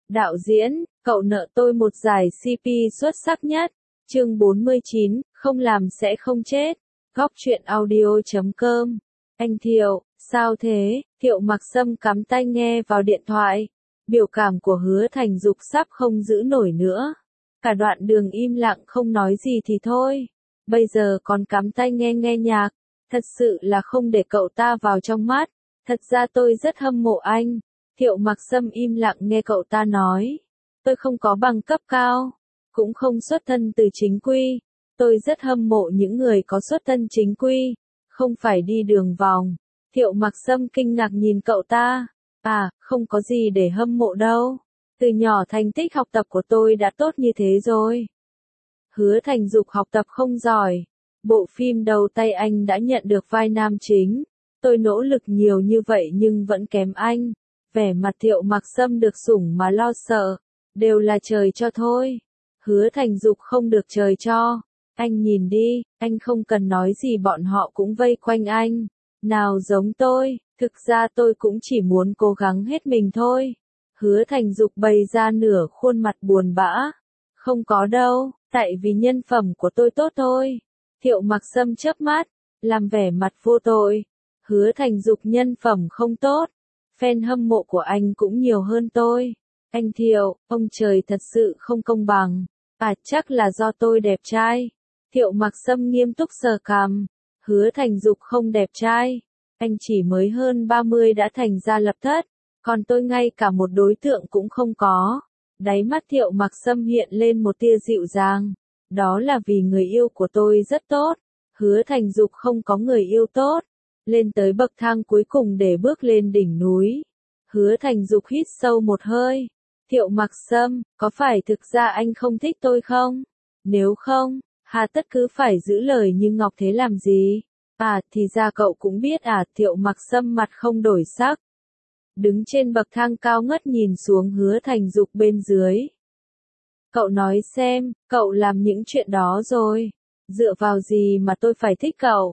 Đạo diễn, cậu nợ tôi một giải CP xuất sắc nhất. Chương 49, không làm sẽ không chết. Góc truyện audio.com. Anh Thiệu, sao thế? Thiệu Mặc Sâm cắm tai nghe vào điện thoại. Biểu cảm của Hứa Thành Dục sắp không giữ nổi nữa. Cả đoạn đường im lặng không nói gì thì thôi. Bây giờ còn cắm tai nghe nhạc. Thật sự là không để cậu ta vào trong mắt. Thật ra tôi rất hâm mộ anh. Thiệu Mặc Sâm im lặng nghe cậu ta nói. Tôi không có bằng cấp cao. Cũng không xuất thân từ chính quy. Tôi rất hâm mộ những người có xuất thân chính quy. Không phải đi đường vòng. Thiệu Mặc Sâm kinh ngạc nhìn cậu ta. À, không có gì để hâm mộ đâu. Từ nhỏ thành tích học tập của tôi đã tốt như thế rồi. Hứa Thành Dục học tập không giỏi. Bộ phim đầu tay anh đã nhận được vai nam chính. Tôi nỗ lực nhiều như vậy nhưng vẫn kém anh. Vẻ mặt Thiệu Mặc Sâm được sủng mà lo sợ. Đều là trời cho thôi. Hứa Thành Dục không được trời cho. Anh nhìn đi, anh không cần nói gì bọn họ cũng vây quanh anh. Nào giống tôi, thực ra tôi cũng chỉ muốn cố gắng hết mình thôi. Hứa Thành Dục bày ra nửa khuôn mặt buồn bã. Không có đâu, tại vì nhân phẩm của tôi tốt thôi. Thiệu Mặc Sâm chớp mắt, làm vẻ mặt vô tội. Hứa Thành Dục nhân phẩm không tốt. Fan hâm mộ của anh cũng nhiều hơn tôi. Anh Thiệu, ông trời thật sự không công bằng. À chắc là do tôi đẹp trai. Thiệu Mặc Sâm nghiêm túc sờ cằm. Hứa Thành Dục không đẹp trai. Anh chỉ mới hơn 30 đã thành gia lập thất. Còn tôi ngay cả một đối tượng cũng không có. Đáy mắt Thiệu Mặc Sâm hiện lên một tia dịu dàng. Đó là vì người yêu của tôi rất tốt. Hứa Thành Dục không có người yêu tốt. Lên tới bậc thang cuối cùng để bước lên đỉnh núi. Hứa Thành Dục hít sâu một hơi. Thiệu Mặc Sâm, có phải thực ra anh không thích tôi không? Nếu không, hà tất cứ phải giữ lời như ngọc thế làm gì? À, thì ra cậu cũng biết à, Thiệu Mặc Sâm mặt không đổi sắc. Đứng trên bậc thang cao ngất nhìn xuống Hứa Thành Dục bên dưới. Cậu nói xem, cậu làm những chuyện đó rồi. Dựa vào gì mà tôi phải thích cậu?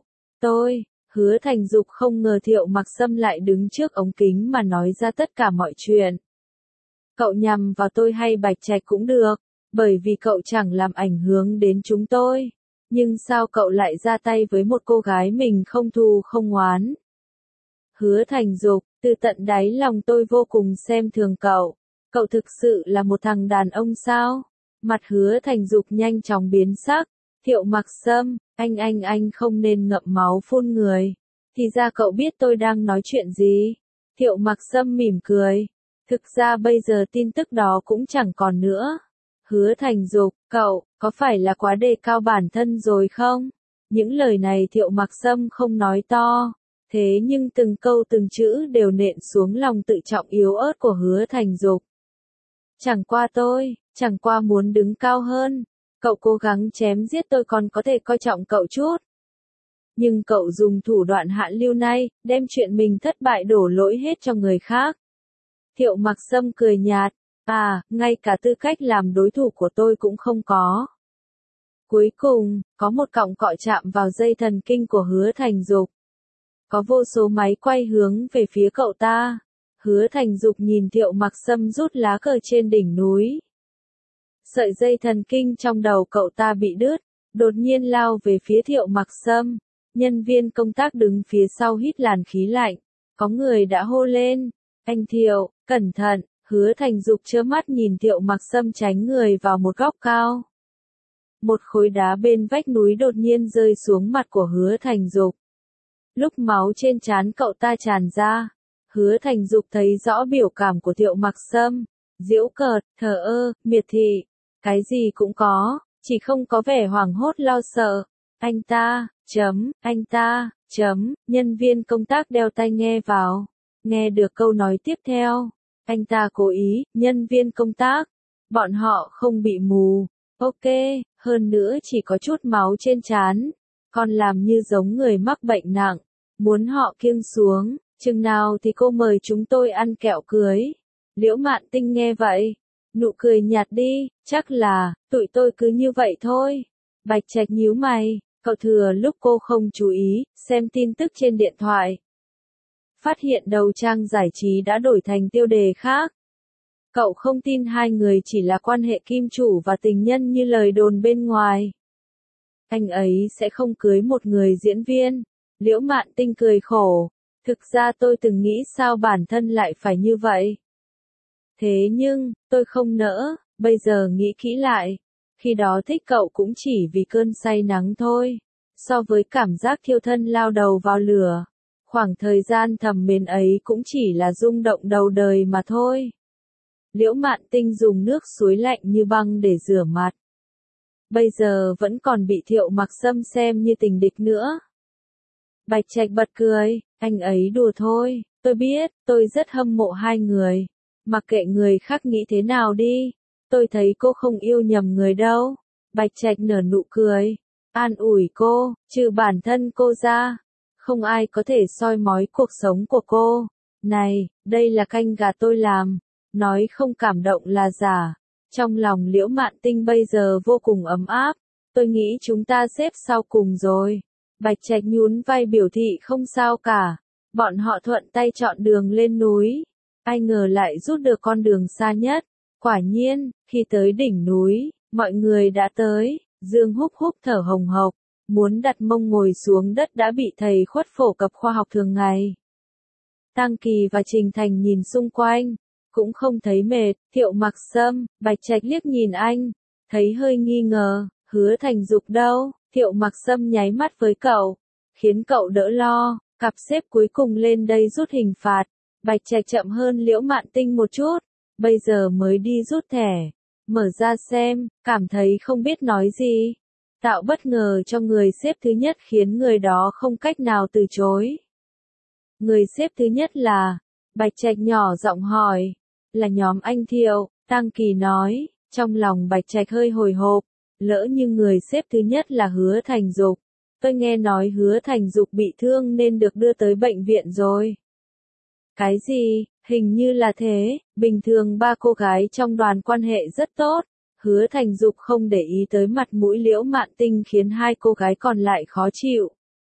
Hứa Thành Dục không ngờ Thiệu Mặc Sâm lại đứng trước ống kính mà nói ra tất cả mọi chuyện. Cậu nhằm vào tôi hay Bạch Trạch cũng được, bởi vì cậu chẳng làm ảnh hưởng đến chúng tôi. Nhưng sao cậu lại ra tay với một cô gái mình không thù không oán? Hứa Thành Dục, từ tận đáy lòng tôi vô cùng xem thường cậu. Cậu thực sự là một thằng đàn ông sao? Mặt Hứa Thành Dục nhanh chóng biến sắc. Thiệu Mặc Sâm, anh không nên ngậm máu phun người. Thì ra cậu biết tôi đang nói chuyện gì? Thiệu Mặc Sâm mỉm cười. Thực ra bây giờ tin tức đó cũng chẳng còn nữa. Hứa Thành Dục, cậu, có phải là quá đề cao bản thân rồi không? Những lời này Thiệu Mặc Sâm không nói to. Thế nhưng từng câu từng chữ đều nện xuống lòng tự trọng yếu ớt của Hứa Thành Dục. Chẳng qua muốn đứng cao hơn. Cậu cố gắng chém giết tôi còn có thể coi trọng cậu chút. Nhưng cậu dùng thủ đoạn hạ lưu này, đem chuyện mình thất bại đổ lỗi hết cho người khác. Thiệu Mặc Sâm cười nhạt. À, ngay cả tư cách làm đối thủ của tôi cũng không có. Cuối cùng, có một cọng cọ chạm vào dây thần kinh của Hứa Thành Dục. Có vô số máy quay hướng về phía cậu ta. Hứa Thành Dục nhìn Thiệu Mặc Sâm rút lá cờ trên đỉnh núi. Sợi dây thần kinh trong đầu cậu ta bị đứt, đột nhiên lao về phía Thiệu Mặc Sâm. Nhân viên công tác đứng phía sau hít làn khí lạnh. Có người đã hô lên. Anh Thiệu, cẩn thận. Hứa Thành Dục trơ mắt nhìn Thiệu Mặc Sâm tránh người vào một góc cao. Một khối đá bên vách núi đột nhiên rơi xuống mặt của Hứa Thành Dục. Lúc máu trên trán cậu ta tràn ra, Hứa Thành Dục thấy rõ biểu cảm của Thiệu Mặc Sâm. Giễu cợt, thờ ơ, miệt thị. Cái gì cũng có, chỉ không có vẻ hoảng hốt lo sợ. Anh ta, nhân viên công tác đeo tai nghe vào. Nghe được câu nói tiếp theo. Anh ta cố ý, nhân viên công tác. Bọn họ không bị mù. Ok, hơn nữa chỉ có chút máu trên trán. Còn làm như giống người mắc bệnh nặng. Muốn họ kiêng xuống, chừng nào thì cô mời chúng tôi ăn kẹo cưới. Liễu Mạn Tinh nghe vậy. Nụ cười nhạt đi, chắc là, tụi tôi cứ như vậy thôi. Bạch Trạch nhíu mày, cậu thừa lúc cô không chú ý, xem tin tức trên điện thoại. Phát hiện đầu trang giải trí đã đổi thành tiêu đề khác. Cậu không tin hai người chỉ là quan hệ kim chủ và tình nhân như lời đồn bên ngoài. Anh ấy sẽ không cưới một người diễn viên. Liễu Mạn Tinh cười khổ. Thực ra tôi từng nghĩ sao bản thân lại phải như vậy. Thế nhưng, tôi không nỡ, bây giờ nghĩ kỹ lại. Khi đó thích cậu cũng chỉ vì cơn say nắng thôi. So với cảm giác thiêu thân lao đầu vào lửa, khoảng thời gian thầm mến ấy cũng chỉ là rung động đầu đời mà thôi. Liễu Mạn Tinh dùng nước suối lạnh như băng để rửa mặt. Bây giờ vẫn còn bị Thiệu Mặc Sâm xem như tình địch nữa. Bạch Trạch bật cười, anh ấy đùa thôi, tôi biết, tôi rất hâm mộ hai người. Mặc kệ người khác nghĩ thế nào đi, tôi thấy cô không yêu nhầm người đâu. Bạch Trạch nở nụ cười, an ủi cô, trừ bản thân cô ra, không ai có thể soi mói cuộc sống của cô. Này, đây là canh gà tôi làm, nói không cảm động là giả. Trong lòng Liễu Mạn Tinh bây giờ vô cùng ấm áp, tôi nghĩ chúng ta xếp sau cùng rồi. Bạch Trạch nhún vai biểu thị không sao cả, bọn họ thuận tay chọn đường lên núi. Ai ngờ lại rút được con đường xa nhất. Quả nhiên, khi tới đỉnh núi, mọi người đã tới. Dương Húc Húc thở hồng hộc, muốn đặt mông ngồi xuống đất đã bị thầy khuất phổ cập khoa học thường ngày. Tăng Kỳ và Trình Thành nhìn xung quanh, cũng không thấy mệt. Thiệu Mặc Sâm, Bạch Trạch liếc nhìn anh, thấy hơi nghi ngờ. Hứa Thành Dục đâu? Thiệu Mặc Sâm nháy mắt với cậu, khiến cậu đỡ lo. Cặp xếp cuối cùng lên đây rút hình phạt. Bạch Trạch chậm hơn Liễu Mạn Tinh một chút, bây giờ mới đi rút thẻ. Mở ra xem, cảm thấy không biết nói gì. Tạo bất ngờ cho người xếp thứ nhất khiến người đó không cách nào từ chối. Người xếp thứ nhất là, Bạch Trạch nhỏ giọng hỏi, là nhóm anh Thiệu. Tăng Kỳ nói, trong lòng Bạch Trạch hơi hồi hộp, lỡ như người xếp thứ nhất là Hứa Thành Dục. Tôi nghe nói Hứa Thành Dục bị thương nên được đưa tới bệnh viện rồi. Cái gì? Hình như là thế, bình thường ba cô gái trong đoàn quan hệ rất tốt. Hứa Thành Dục không để ý tới mặt mũi Liễu Mạn Tinh khiến hai cô gái còn lại khó chịu.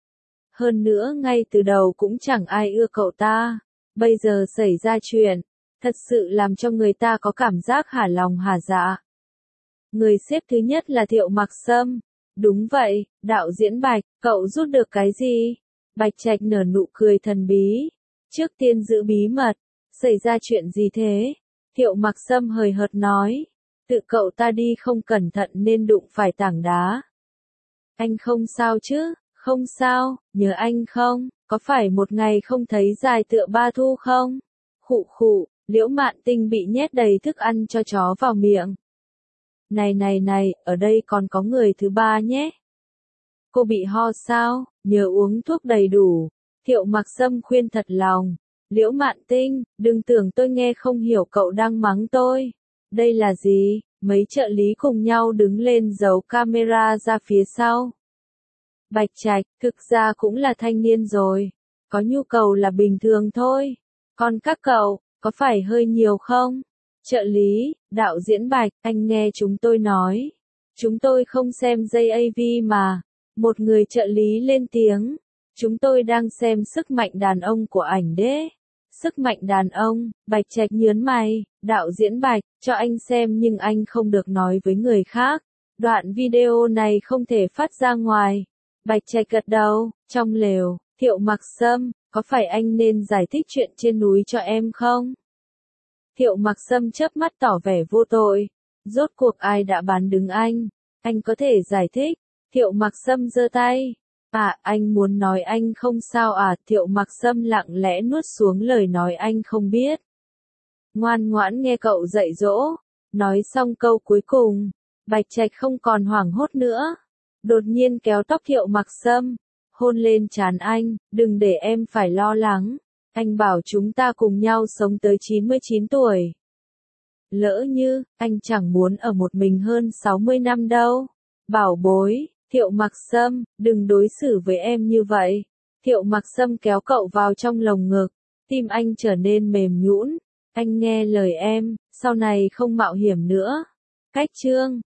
Hơn nữa ngay từ đầu cũng chẳng ai ưa cậu ta. Bây giờ xảy ra chuyện, thật sự làm cho người ta có cảm giác hả lòng hả dạ. Người xếp thứ nhất là Thiệu Mặc Sâm. Đúng vậy, đạo diễn Bạch, cậu rút được cái gì? Bạch Trạch nở nụ cười thần bí. Trước tiên giữ bí mật. Xảy ra chuyện gì thế? Thiệu Mặc Sâm hời hợt nói. Tự cậu ta đi không cẩn thận nên đụng phải tảng đá. Anh không sao chứ? Không sao, nhớ anh không? Có phải một ngày không thấy dài tựa ba thu không? Khụ khụ, Liễu Mạn Tinh bị nhét đầy thức ăn cho chó vào miệng. Này, ở đây còn có người thứ ba nhé. Cô bị ho sao? Nhớ uống thuốc đầy đủ. Thiệu Mặc Sâm khuyên thật lòng. Liễu Mạn Tinh, đừng tưởng tôi nghe không hiểu cậu đang mắng tôi. Đây là gì? Mấy trợ lý cùng nhau đứng lên giấu camera ra phía sau. Bạch Trạch, thực ra cũng là thanh niên rồi. Có nhu cầu là bình thường thôi. Còn các cậu, có phải hơi nhiều không? Trợ lý, đạo diễn Bạch, anh nghe chúng tôi nói. Chúng tôi không xem JAV mà. Một người trợ lý lên tiếng. Chúng tôi đang xem sức mạnh đàn ông của ảnh đế. Sức mạnh đàn ông, Bạch Trạch nhớn mày, đạo diễn Bạch, cho anh xem nhưng anh không được nói với người khác. Đoạn video này không thể phát ra ngoài. Bạch Trạch gật đầu, trong lều, Thiệu Mặc Sâm, có phải anh nên giải thích chuyện trên núi cho em không? Thiệu Mặc Sâm chớp mắt tỏ vẻ vô tội. Rốt cuộc ai đã bán đứng anh? Anh có thể giải thích. Thiệu Mặc Sâm giơ tay. À, anh muốn nói anh không sao à? Thiệu Mặc Sâm lặng lẽ nuốt xuống lời nói anh không biết. Ngoan ngoãn nghe cậu dạy dỗ. Nói xong câu cuối cùng, Bạch Trạch không còn hoảng hốt nữa. Đột nhiên kéo tóc Thiệu Mặc Sâm, hôn lên trán anh, đừng để em phải lo lắng. Anh bảo chúng ta cùng nhau sống tới 99 tuổi. Lỡ như, anh chẳng muốn ở một mình hơn 60 năm đâu. Bảo bối, Thiệu Mặc Sâm, đừng đối xử với em như vậy. Thiệu Mặc Sâm kéo cậu vào trong lồng ngực, tim anh trở nên mềm nhũn. Anh nghe lời em, sau này không mạo hiểm nữa. Cách chương